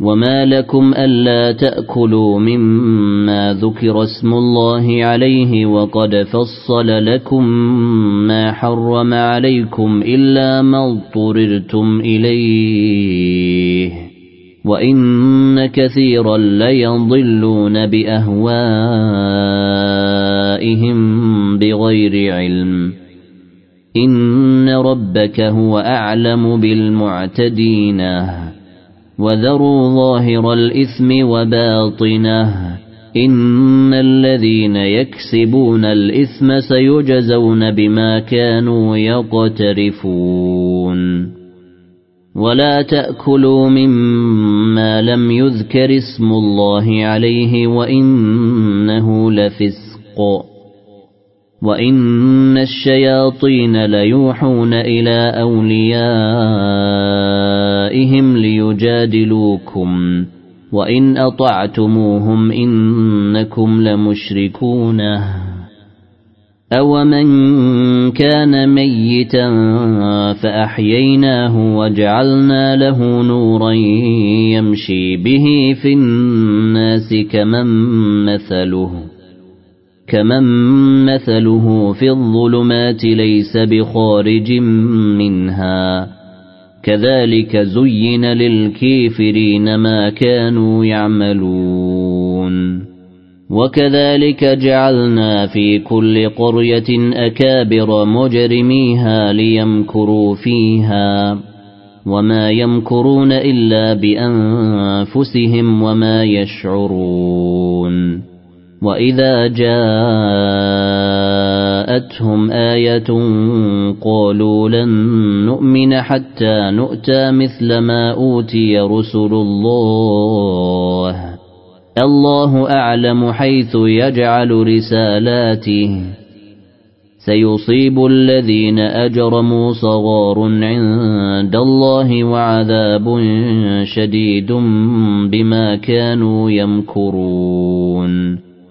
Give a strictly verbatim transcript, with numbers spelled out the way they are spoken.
وما لكم ألا تأكلوا مما ذكر اسم الله عليه وقد فصل لكم ما حرم عليكم إلا ما اضطررتم إليه وإن كثيرا ليضلون بأهوائهم بغير علم إن ربك هو أعلم بالمعتدين وذروا ظاهر الإثم وباطنه إن الذين يكسبون الإثم سيجزون بما كانوا يقترفون ولا تأكلوا مما لم يذكر اسم الله عليه وإنه لفسق وإن الشياطين ليوحون إلى أوليائهم ليجادلوكم وإن أطعتموهم إنكم لمشركون أومن كان ميتا فأحييناه وجعلنا له نورا يمشي به في الناس كمن مثله كمن مثله في الظلمات ليس بخارج منها كذلك زين للكافرين ما كانوا يعملون وكذلك جعلنا في كل قرية أكابر مجرميها ليمكروا فيها وما يمكرون إلا بأنفسهم وما يشعرون وإذا جاءتهم آية قالوا لن نؤمن حتى نؤتى مثل ما أوتي رسل الله الله أعلم حيث يجعل رسالاته سيصيب الذين أجرموا صغار عند الله وعذاب شديد بما كانوا يمكرون